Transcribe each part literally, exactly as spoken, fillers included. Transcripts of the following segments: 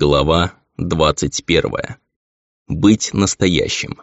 Глава двадцать первая. Быть настоящим.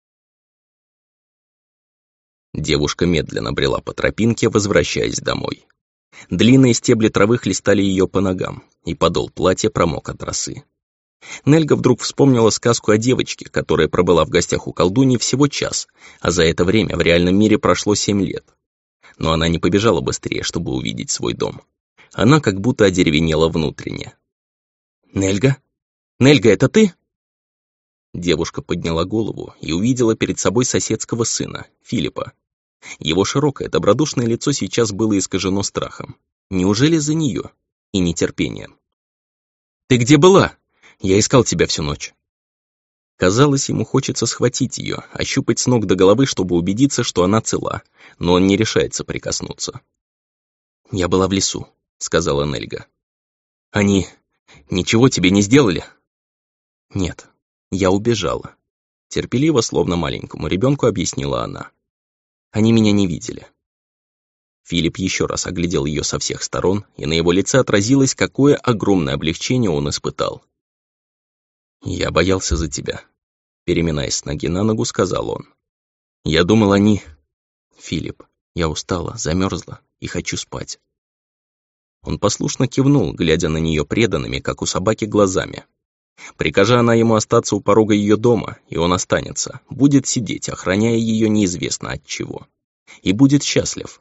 Девушка медленно брела по тропинке, возвращаясь домой. Длинные стебли травы хлестали ее по ногам, и подол платья промок от росы. Нельга вдруг вспомнила сказку о девочке, которая пробыла в гостях у колдуньи всего час, а за это время в реальном мире прошло семь лет. Но она не побежала быстрее, чтобы увидеть свой дом. Она как будто одеревенела внутренне. «Нельга? Нельга, это ты?» Девушка подняла голову и увидела перед собой соседского сына, Филиппа. Его широкое, добродушное лицо сейчас было искажено страхом. Неужели за нее? И нетерпением. «Ты где была? Я искал тебя всю ночь». Казалось, ему хочется схватить ее, ощупать с ног до головы, чтобы убедиться, что она цела, но он не решается прикоснуться. «Я была в лесу», — сказала Нельга. «Они ничего тебе не сделали?» «Нет, я убежала», — терпеливо, словно маленькому ребенку, объяснила она. «Они меня не видели». Филипп еще раз оглядел ее со всех сторон, и на его лице отразилось, какое огромное облегчение он испытал. «Я боялся за тебя», — переминаясь с ноги на ногу, сказал он. «Я думал, они...» «Филипп, я устала, замерзла и хочу спать». Он послушно кивнул, глядя на нее преданными, как у собаки, глазами. Прикажа она ему остаться у порога ее дома, и он останется, будет сидеть, охраняя ее неизвестно от чего. И будет счастлив.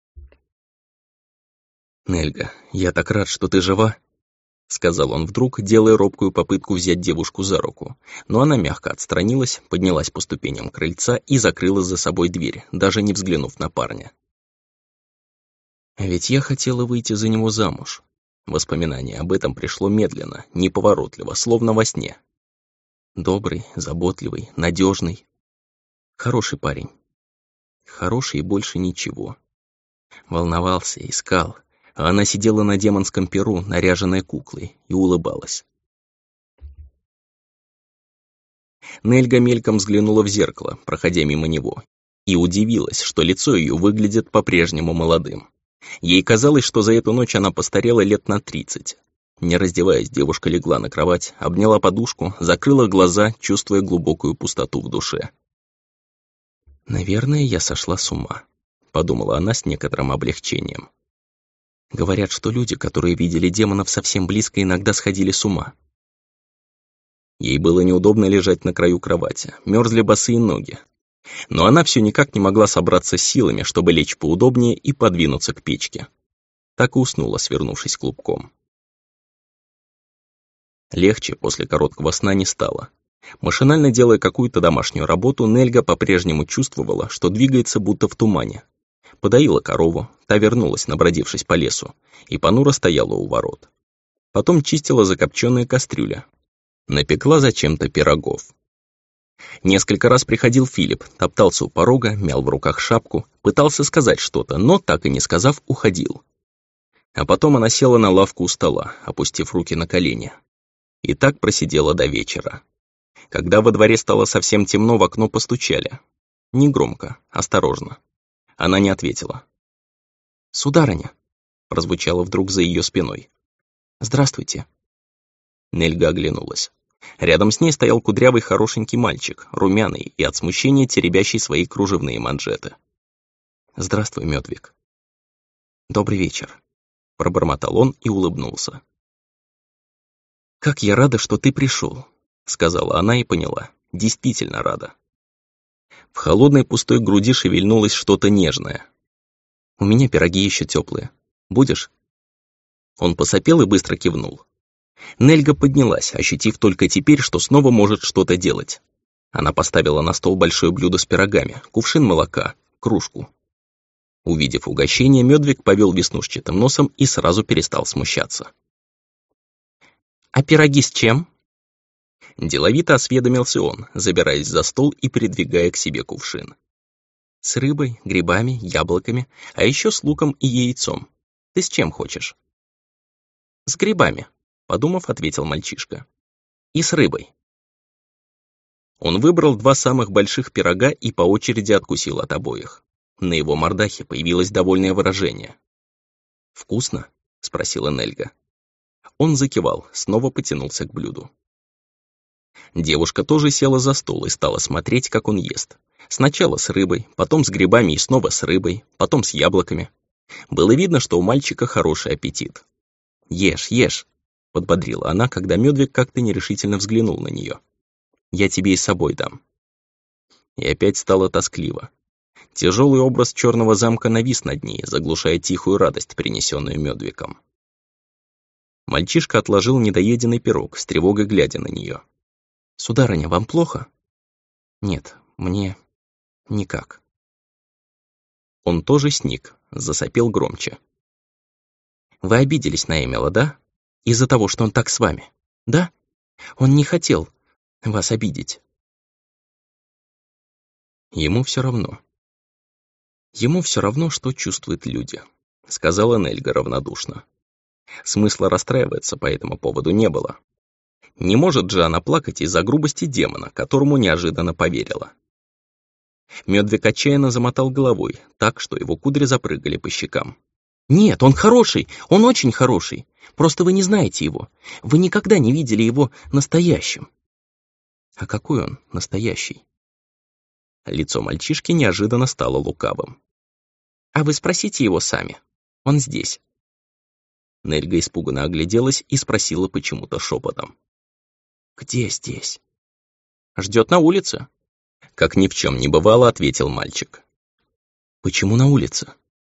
«Нельга, я так рад, что ты жива», — сказал он вдруг, делая робкую попытку взять девушку за руку. Но она мягко отстранилась, поднялась по ступеням крыльца и закрыла за собой дверь, даже не взглянув на парня. «А ведь я хотела выйти за него замуж». Воспоминание об этом пришло медленно, неповоротливо, словно во сне. Добрый, заботливый, надежный. Хороший парень. Хороший и больше ничего. Волновался, искал, а она сидела на демонском перу, наряженная куклой, и улыбалась. Нельга мельком взглянула в зеркало, проходя мимо него, и удивилась, что лицо ее выглядит по-прежнему молодым. Ей казалось, что за эту ночь она постарела лет на тридцать. Не раздеваясь, девушка легла на кровать, обняла подушку, закрыла глаза, чувствуя глубокую пустоту в душе. «Наверное, я сошла с ума», — подумала она с некоторым облегчением. «Говорят, что люди, которые видели демонов совсем близко, иногда сходили с ума». Ей было неудобно лежать на краю кровати, мерзли босые ноги. Но она все никак не могла собраться с силами, чтобы лечь поудобнее и подвинуться к печке. Так и уснула, свернувшись клубком. Легче после короткого сна не стало. Машинально делая какую-то домашнюю работу, Нельга по-прежнему чувствовала, что двигается будто в тумане. Подоила корову, та вернулась, набродившись по лесу, и понуро стояла у ворот. Потом чистила закопченные кастрюли. Напекла зачем-то пирогов. Несколько раз приходил Филипп, топтался у порога, мял в руках шапку, пытался сказать что-то, но, так и не сказав, уходил. А потом она села на лавку у стола, опустив руки на колени. И так просидела до вечера. Когда во дворе стало совсем темно, в окно постучали. Негромко, осторожно. Она не ответила. «Сударыня», — прозвучало вдруг за ее спиной. «Здравствуйте». Нельга оглянулась. Рядом с ней стоял кудрявый хорошенький мальчик, румяный и от смущения теребящий свои кружевные манжеты. «Здравствуй, Мёдвиг». «Добрый вечер», — пробормотал он и улыбнулся. «Как я рада, что ты пришел», — сказала она и поняла. Действительно рада. В холодной пустой груди шевельнулось что-то нежное. «У меня пироги еще теплые. Будешь?» Он посопел и быстро кивнул. Нельга поднялась, ощутив только теперь, что снова может что-то делать. Она поставила на стол большое блюдо с пирогами, кувшин молока, кружку. Увидев угощение, Мёдвиг повел веснушчатым носом и сразу перестал смущаться. «А пироги с чем?» Деловито осведомился он, забираясь за стол и придвигая к себе кувшин. «С рыбой, грибами, яблоками, а еще с луком и яйцом. Ты с чем хочешь?» «С грибами», — подумав, ответил мальчишка. «И с рыбой». Он выбрал два самых больших пирога и по очереди откусил от обоих. На его мордахе появилось довольное выражение. «Вкусно?» — спросила Нельга. Он закивал, снова потянулся к блюду. Девушка тоже села за стол и стала смотреть, как он ест. Сначала с рыбой, потом с грибами и снова с рыбой, потом с яблоками. Было видно, что у мальчика хороший аппетит. «Ешь, ешь», — подбодрила она, когда Мёдвиг как-то нерешительно взглянул на нее. «Я тебе и с собой дам». И опять стало тоскливо. Тяжелый образ черного замка навис над ней, заглушая тихую радость, принесенную Мёдвигом. Мальчишка отложил недоеденный пирог, с тревогой глядя на нее. «Сударыня, вам плохо?» «Нет, мне никак». Он тоже сник, засопел громче. «Вы обиделись на Эмила, да? Из-за того, что он так с вами? Да? Он не хотел вас обидеть». Ему все равно. Ему все равно, что чувствуют люди, сказала Нельга равнодушно. Смысла расстраиваться по этому поводу не было. Не может же она плакать из-за грубости демона, которому неожиданно поверила. Мёдвиг отчаянно замотал головой, так, что его кудри запрыгали по щекам. «Нет, он хороший, он очень хороший. Просто вы не знаете его. Вы никогда не видели его настоящим». «А какой он настоящий?» Лицо мальчишки неожиданно стало лукавым. «А вы спросите его сами. Он здесь». Нельга испуганно огляделась и спросила почему-то шепотом. «Где здесь?» «Ждет на улице». Как ни в чем не бывало, ответил мальчик. «Почему на улице?»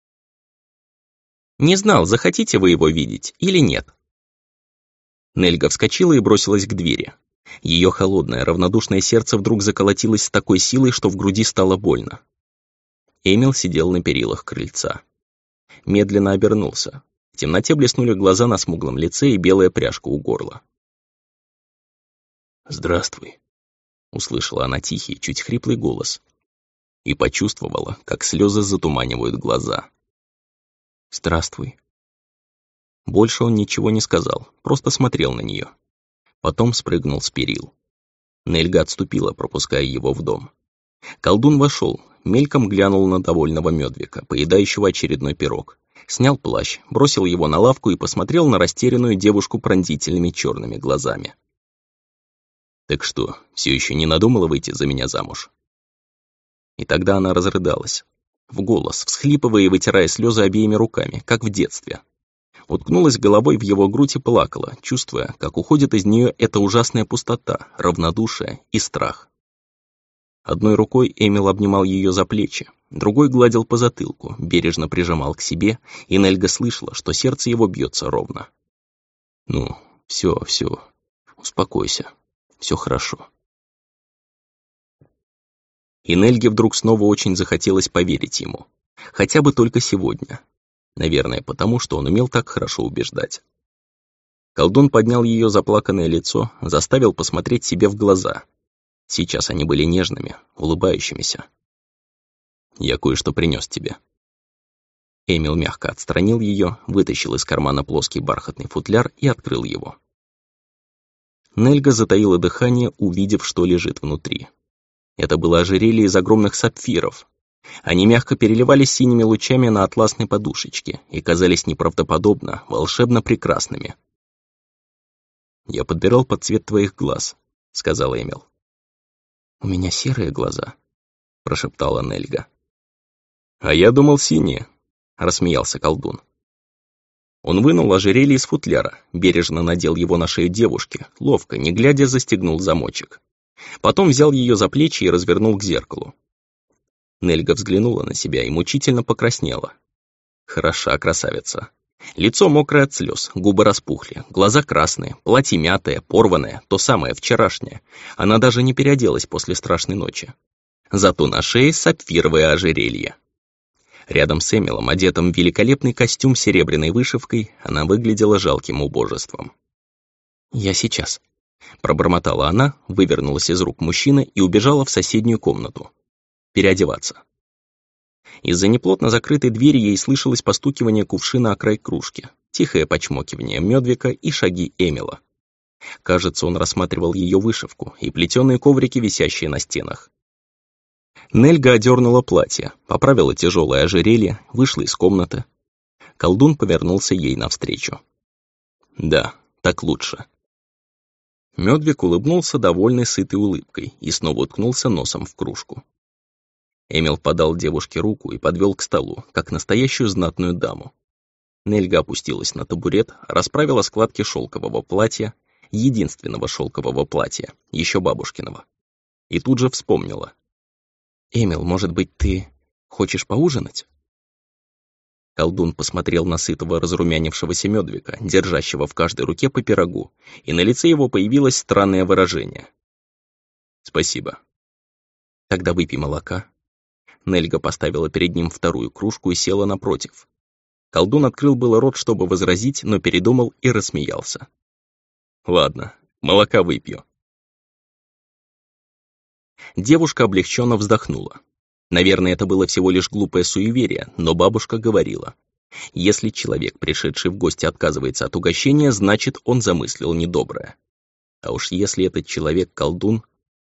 «Не знал, захотите вы его видеть или нет». Нельга вскочила и бросилась к двери. Ее холодное, равнодушное сердце вдруг заколотилось с такой силой, что в груди стало больно. Эмил сидел на перилах крыльца. Медленно обернулся. В темноте блеснули глаза на смуглом лице и белая пряжка у горла. «Здравствуй», — услышала она тихий, чуть хриплый голос и почувствовала, как слезы затуманивают глаза. «Здравствуй». Больше он ничего не сказал, просто смотрел на нее. Потом спрыгнул с перил. Нельга отступила, пропуская его в дом. Колдун вошел, мельком глянул на довольного Мёдвига, поедающего очередной пирог. Снял плащ, бросил его на лавку и посмотрел на растерянную девушку пронзительными черными глазами. «Так что, все еще не надумала выйти за меня замуж?» И тогда она разрыдалась, в голос, всхлипывая и вытирая слезы обеими руками, как в детстве. Уткнулась головой в его грудь и плакала, чувствуя, как уходит из нее эта ужасная пустота, равнодушие и страх. Одной рукой Эмил обнимал ее за плечи, другой гладил по затылку, бережно прижимал к себе, и Нельга слышала, что сердце его бьется ровно. «Ну, все, все, успокойся, все хорошо». И Нельге вдруг снова очень захотелось поверить ему, хотя бы только сегодня. Наверное, потому что он умел так хорошо убеждать. Колдун поднял ее заплаканное лицо, заставил посмотреть себе в глаза. Сейчас они были нежными, улыбающимися. «Я кое-что принес тебе». Эмил мягко отстранил ее, вытащил из кармана плоский бархатный футляр и открыл его. Нельга затаила дыхание, увидев, что лежит внутри. Это было ожерелье из огромных сапфиров. Они мягко переливались синими лучами на атласной подушечке и казались неправдоподобно, волшебно прекрасными. «Я подбирал под цвет твоих глаз», — сказал Эмил. «У меня серые глаза», — прошептала Нельга. «А я думал, синие», — рассмеялся колдун. Он вынул ожерелье из футляра, бережно надел его на шею девушки, ловко, не глядя, застегнул замочек. Потом взял ее за плечи и развернул к зеркалу. Нельга взглянула на себя и мучительно покраснела. Хороша красавица. Лицо мокрое от слез, губы распухли, глаза красные, платье мятое, порванное, то самое вчерашнее. Она даже не переоделась после страшной ночи. Зато на шее сапфировое ожерелье. Рядом с Эмилом, одетым в великолепный костюм с серебряной вышивкой, она выглядела жалким убожеством. «Я сейчас», — пробормотала она, вывернулась из рук мужчины и убежала в соседнюю комнату. Переодеваться. Из-за неплотно закрытой двери ей слышалось постукивание кувшина о край кружки, тихое почмокивание Мёдвига и шаги Эмила. Кажется, он рассматривал ее вышивку и плетеные коврики, висящие на стенах. Нельга одернула платье, поправила тяжелое ожерелье, вышла из комнаты. Колдун повернулся ей навстречу. «Да, Так лучше». Мёдвик улыбнулся довольной сытой улыбкой и снова уткнулся носом в кружку. Эмил подал девушке руку и подвел к столу, как настоящую знатную даму. Нельга опустилась на табурет, расправила складки шелкового платья, единственного шелкового платья, еще бабушкиного. И тут же вспомнила. «Эмил, может быть, ты хочешь поужинать?» Колдун посмотрел на сытого разрумянившегося Мёдвика, держащего в каждой руке по пирогу, и на лице его появилось странное выражение. «Спасибо». «Тогда выпей молока». Нельга поставила перед ним вторую кружку и села напротив. Колдун открыл было рот, чтобы возразить, но передумал и рассмеялся. «Ладно, молока выпью». Девушка облегченно вздохнула. Наверное, это было всего лишь глупое суеверие, но бабушка говорила. Если человек, пришедший в гости, отказывается от угощения, значит, он замыслил недоброе. А уж если этот человек колдун...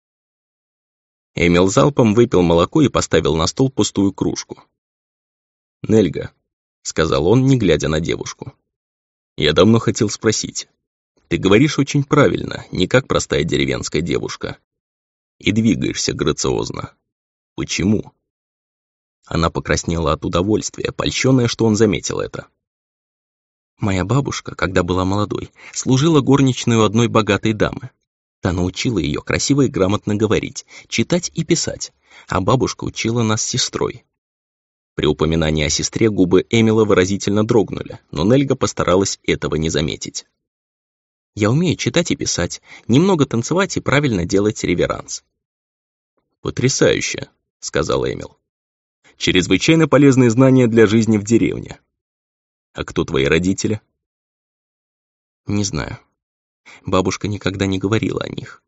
Эмил залпом выпил молоко и поставил на стол пустую кружку. «Нельга», — сказал он, не глядя на девушку. «Я давно хотел спросить. Ты говоришь очень правильно, не как простая деревенская девушка. И двигаешься грациозно. Почему?» Она покраснела от удовольствия, польщенная, что он заметил это. «Моя бабушка, когда была молодой, служила горничной у одной богатой дамы. Та научила ее красиво и грамотно говорить, читать и писать, а бабушка учила нас с сестрой». При упоминании о сестре губы Эмила выразительно дрогнули, но Нельга постаралась этого не заметить. «Я умею читать и писать, немного танцевать и правильно делать реверанс». «Потрясающе», — сказал Эмил. «Чрезвычайно полезные знания для жизни в деревне. А кто твои родители?» «Не знаю. Бабушка никогда не говорила о них».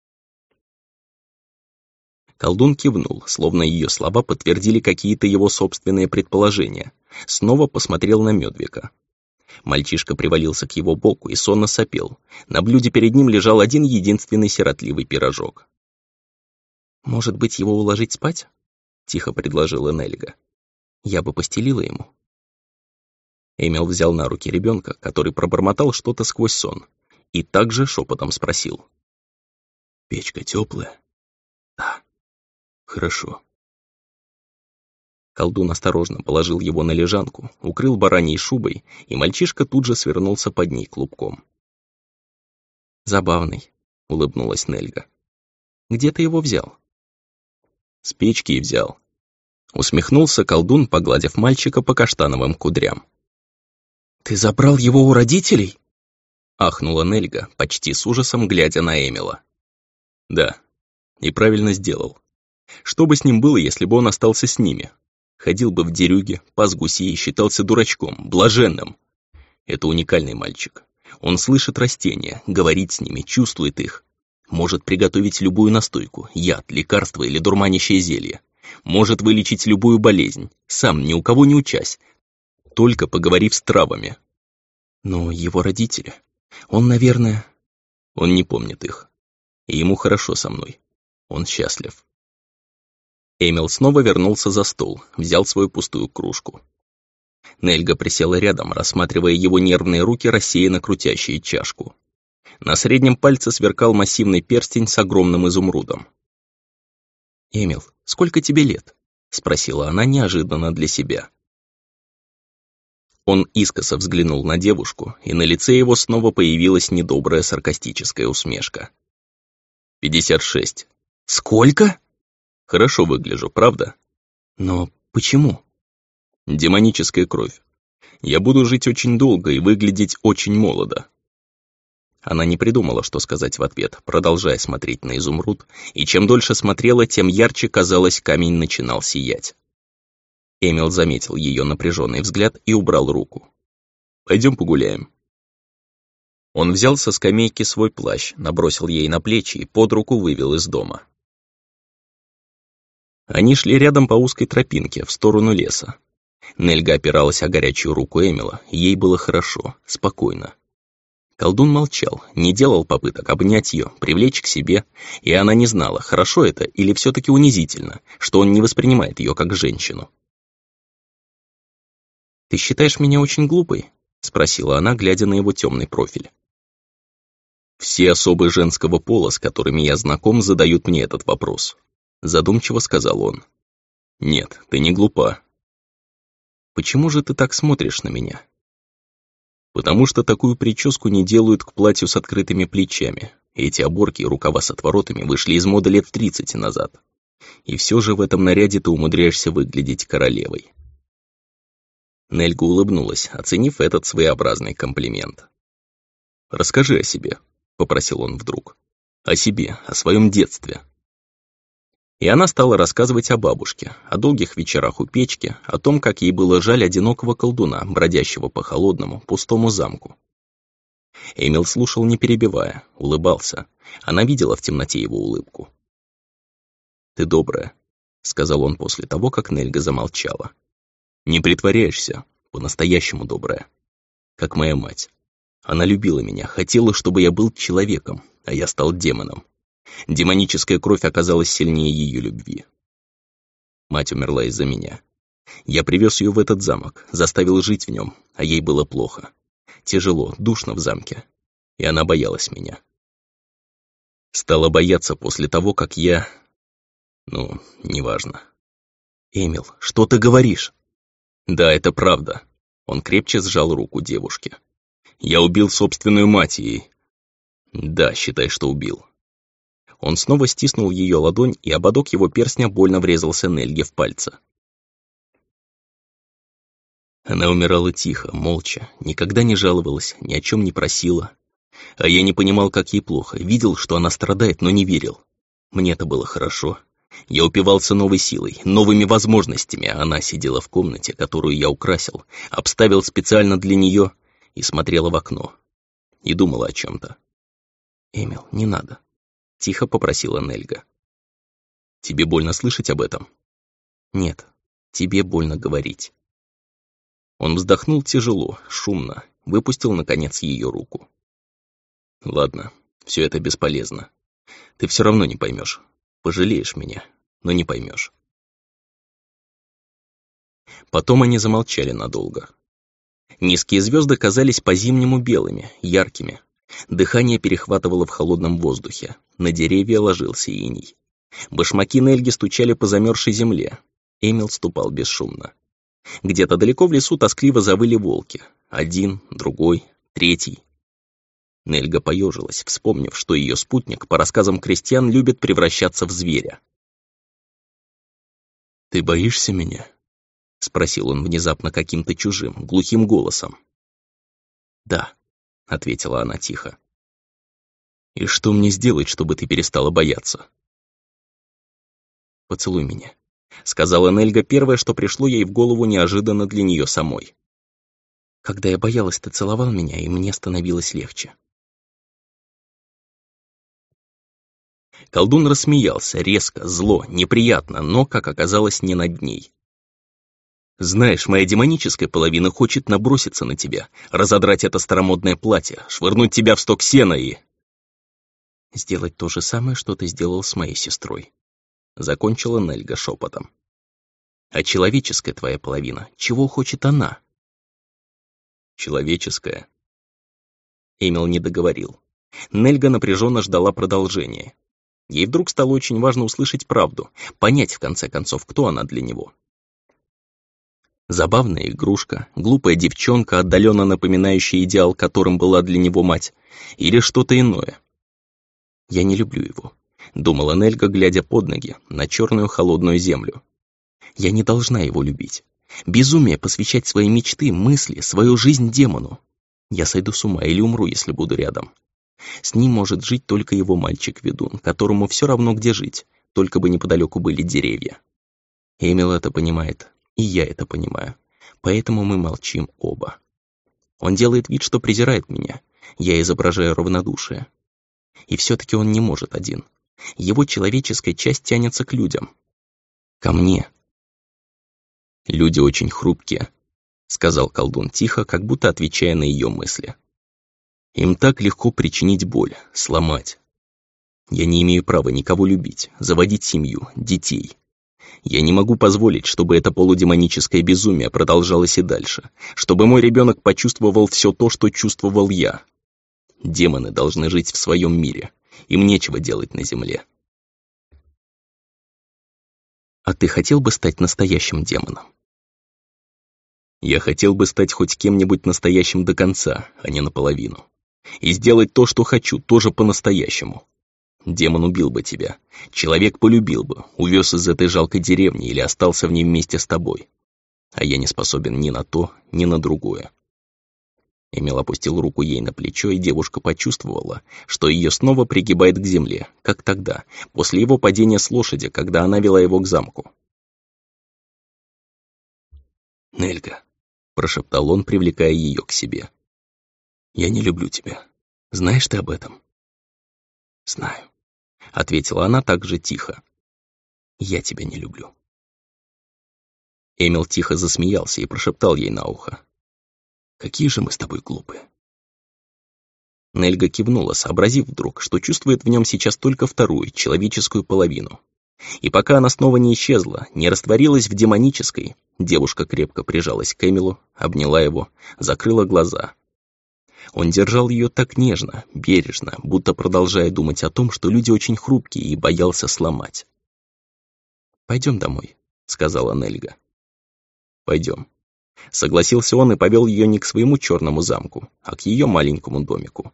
Колдун кивнул, словно ее слова подтвердили какие-то его собственные предположения. Снова посмотрел на Мёдвика. Мальчишка привалился к его боку и сонно сопел. На блюде перед ним лежал один единственный сиротливый пирожок. «Может быть, его уложить спать?» — тихо предложила Нельга. «Я бы постелила ему». Эмил взял на руки ребенка, который пробормотал что-то сквозь сон, и также шепотом спросил. «Печка теплая?» «Да». «Хорошо». Колдун осторожно положил его на лежанку, укрыл бараньей шубой, и мальчишка тут же свернулся под ней клубком. «Забавный», — улыбнулась Нельга. «Где ты его взял?» «С печки и взял». Усмехнулся колдун, погладив мальчика по каштановым кудрям. «Ты забрал его у родителей?» Ахнула Нельга, почти с ужасом глядя на Эмила. «Да, и правильно сделал. Что бы с ним было, если бы он остался с ними? Ходил бы в дерюге, пас гусей и считался дурачком, блаженным. Это уникальный мальчик. Он слышит растения, говорит с ними, чувствует их. Может приготовить любую настойку, яд, лекарство или дурманящее зелье. Может вылечить любую болезнь, сам ни у кого не учась, только поговорив с травами. Но его родители... Он, наверное... Он не помнит их. И ему хорошо со мной. Он счастлив». Эмил снова вернулся за стол, взял свою пустую кружку. Нельга присела рядом, рассматривая его нервные руки, рассеянно крутящие чашку. На среднем пальце сверкал массивный перстень с огромным изумрудом. «Эмил, сколько тебе лет?» — спросила она неожиданно для себя. Он искоса взглянул на девушку, и на лице его снова появилась недобрая саркастическая усмешка. «Пятьдесят шесть». «Сколько?» «Хорошо выгляжу, правда?» «Но почему?» «Демоническая кровь. Я буду жить очень долго и выглядеть очень молодо». Она не придумала, что сказать в ответ, продолжая смотреть на изумруд, и чем дольше смотрела, тем ярче, казалось, камень начинал сиять. Эмил заметил ее напряженный взгляд и убрал руку. «Пойдем погуляем». Он взял со скамейки свой плащ, набросил ей на плечи и под руку вывел из дома. Они шли рядом по узкой тропинке, в сторону леса. Нельга опиралась о горячую руку Эмила, ей было хорошо, спокойно. Колдун молчал, не делал попыток обнять ее, привлечь к себе, и она не знала, хорошо это или все-таки унизительно, что он не воспринимает ее как женщину. «Ты считаешь меня очень глупой?» — спросила она, глядя на его темный профиль. Все особы женского пола, с которыми я знаком, задают мне этот вопрос. Задумчиво сказал он. Нет, ты не глупа. Почему же ты так смотришь на меня? Потому что такую прическу не делают к платью с открытыми плечами. Эти оборки и рукава с отворотами вышли из моды лет тридцать назад. И все же в этом наряде ты умудряешься выглядеть королевой. Нельга улыбнулась, оценив этот своеобразный комплимент. «Расскажи о себе», — попросил он вдруг. «О себе, о своем детстве». И она стала рассказывать о бабушке, о долгих вечерах у печки, о том, как ей было жаль одинокого колдуна, бродящего по холодному, пустому замку. Эмил слушал, не перебивая, улыбался. Она видела в темноте его улыбку. «Ты добрая», — сказал он после того, как Нельга замолчала. «Не притворяешься, по-настоящему добрая. Как моя мать. Она любила меня, хотела, чтобы я был человеком, а я стал демоном. Демоническая кровь оказалась сильнее ее любви. Мать умерла из-за меня. Я привез ее в этот замок, заставил жить в нем, а ей было плохо. Тяжело, душно в замке. И она боялась меня. Стала бояться после того, как я... Ну, неважно. Эмил, что ты говоришь? Да, это правда. Он крепче сжал руку девушки. Я убил собственную мать и... Да, считай, что убил. Он снова стиснул ее ладонь, и ободок его перстня больно врезался Нельге в пальцы. Она умирала тихо, молча, никогда не жаловалась, ни о чем не просила. А я не понимал, как ей плохо, видел, что она страдает, но не верил. Мне это было хорошо. Я упивался новой силой, новыми возможностями, а она сидела в комнате, которую я украсил, обставил специально для нее, и смотрела в окно. И думала о чем-то. «Эмил, не надо», — тихо попросила Нельга. «Тебе больно слышать об этом?» «Нет, тебе больно говорить». Он вздохнул тяжело, шумно, выпустил, наконец, ее руку. «Ладно, все это бесполезно. Ты все равно не поймешь. Пожалеешь меня, но не поймешь». Потом они замолчали надолго. Низкие звезды казались по-зимнему белыми, яркими. Дыхание перехватывало в холодном воздухе. На деревья ложился иней. Башмаки Нельги стучали по замерзшей земле. Эмил ступал бесшумно. Где-то далеко в лесу тоскливо завыли волки. Один, другой, третий. Нельга поежилась, вспомнив, что ее спутник, по рассказам крестьян, любит превращаться в зверя. «Ты боишься меня?» — спросил он внезапно каким-то чужим, глухим голосом. «Да», — ответила она тихо. «И что мне сделать, чтобы ты перестала бояться?» «Поцелуй меня», — сказала Нельга первое, что пришло ей в голову неожиданно для нее самой. «Когда я боялась, ты целовал меня, и мне становилось легче». Колдун рассмеялся, резко, зло, неприятно, но, как оказалось, не над ней. «Знаешь, моя демоническая половина хочет наброситься на тебя, разодрать это старомодное платье, швырнуть тебя в сток сена и...» «Сделать то же самое, что ты сделал с моей сестрой», — закончила Нельга шепотом. «А человеческая твоя половина, чего хочет она?» «Человеческая?» Эмил не договорил. Нельга напряженно ждала продолжения. Ей вдруг стало очень важно услышать правду, понять, в конце концов, кто она для него. Забавная игрушка, глупая девчонка, отдаленно напоминающая идеал, которым была для него мать, или что-то иное. «Я не люблю его», — думала Нельга, глядя под ноги, на черную холодную землю. «Я не должна его любить. Безумие посвящать свои мечты, мысли, свою жизнь демону. Я сойду с ума или умру, если буду рядом. С ним может жить только его мальчик-ведун, которому все равно где жить, только бы неподалеку были деревья. Эмил это понимает, и я это понимаю, поэтому мы молчим оба. Он делает вид, что презирает меня, я изображаю равнодушие. И все-таки он не может один. Его человеческая часть тянется к людям. Ко мне. «Люди очень хрупкие», — сказал колдун тихо, как будто отвечая на ее мысли. «Им так легко причинить боль, сломать. Я не имею права никого любить, заводить семью, детей. Я не могу позволить, чтобы это полудемоническое безумие продолжалось и дальше, чтобы мой ребенок почувствовал все то, что чувствовал я. Демоны должны жить в своем мире. Им нечего делать на земле. А ты хотел бы стать настоящим демоном? Я хотел бы стать хоть кем-нибудь настоящим до конца, а не наполовину. И сделать то, что хочу, тоже по-настоящему. Демон убил бы тебя. Человек полюбил бы, увез из этой жалкой деревни или остался в ней вместе с тобой. А я не способен ни на то, ни на другое. Эмил опустил руку ей на плечо, и девушка почувствовала, что ее снова пригибает к земле, как тогда, после его падения с лошади, когда она вела его к замку. «Нельга», — прошептал он, привлекая ее к себе. «Я не люблю тебя. Знаешь ты об этом?» «Знаю», — ответила она так же тихо. «Я тебя не люблю». Эмил тихо засмеялся и прошептал ей на ухо. «Какие же мы с тобой глупые». Нельга кивнула, сообразив вдруг, что чувствует в нем сейчас только вторую, человеческую половину. И пока она снова не исчезла, не растворилась в демонической, девушка крепко прижалась к Эмилу, обняла его, закрыла глаза. Он держал ее так нежно, бережно, будто продолжая думать о том, что люди очень хрупкие, и боялся сломать. «Пойдем домой», — сказала Нельга. «Пойдем». Согласился он и повел ее не к своему черному замку, а к ее маленькому домику.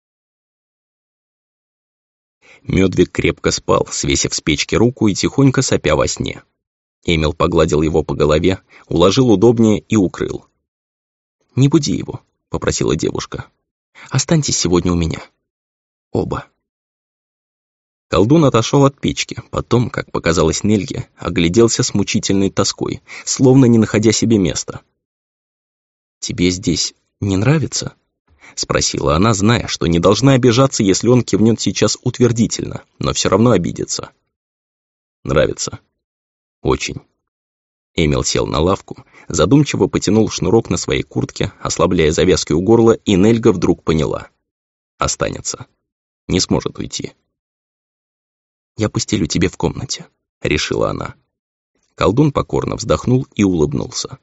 Мёдвиг крепко спал, свесив с печки руку и тихонько сопя во сне. Эмил погладил его по голове, уложил удобнее и укрыл. «Не буди его», — попросила девушка. «Останьтесь сегодня у меня. Оба». Колдун отошел от печки, потом, как показалось Нельге, огляделся с мучительной тоской, словно не находя себе места. «Тебе здесь не нравится?» — спросила она, зная, что не должна обижаться, если он кивнет сейчас утвердительно, но все равно обидится. «Нравится. Очень». Эмил сел на лавку, задумчиво потянул шнурок на своей куртке, ослабляя завязки у горла, и Нельга вдруг поняла. Останется. Не сможет уйти. «Я постелю тебе в комнате», — решила она. Колдун покорно вздохнул и улыбнулся.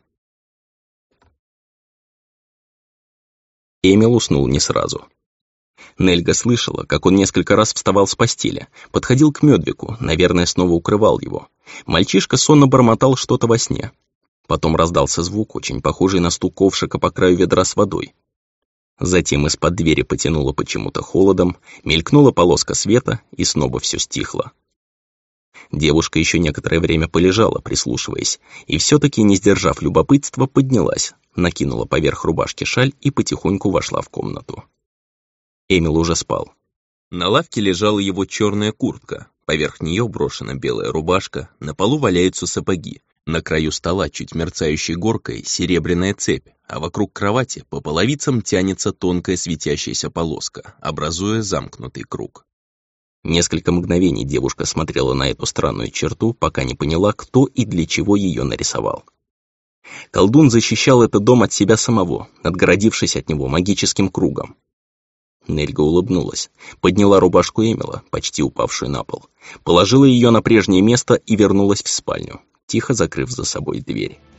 Эмил уснул не сразу. Нельга слышала, как он несколько раз вставал с постели, подходил к Мёдвику, наверное, снова укрывал его. Мальчишка сонно бормотал что-то во сне. Потом раздался звук, очень похожий на стук ковшика по краю ведра с водой. Затем из-под двери потянуло почему-то холодом, мелькнула полоска света, и снова все стихло. Девушка еще некоторое время полежала, прислушиваясь, и все-таки, не сдержав любопытства, поднялась, накинула поверх рубашки шаль и потихоньку вошла в комнату. Эмил уже спал. На лавке лежала его черная куртка, поверх нее брошена белая рубашка, на полу валяются сапоги, на краю стола, чуть мерцающей горкой, серебряная цепь, а вокруг кровати по половицам тянется тонкая светящаяся полоска, образуя замкнутый круг. Несколько мгновений девушка смотрела на эту странную черту, пока не поняла, кто и для чего ее нарисовал. Колдун защищал этот дом от себя самого, отгородившись от него магическим кругом. Нельга улыбнулась, подняла рубашку Эмила, почти упавшую на пол, положила ее на прежнее место и вернулась в спальню, тихо закрыв за собой дверь.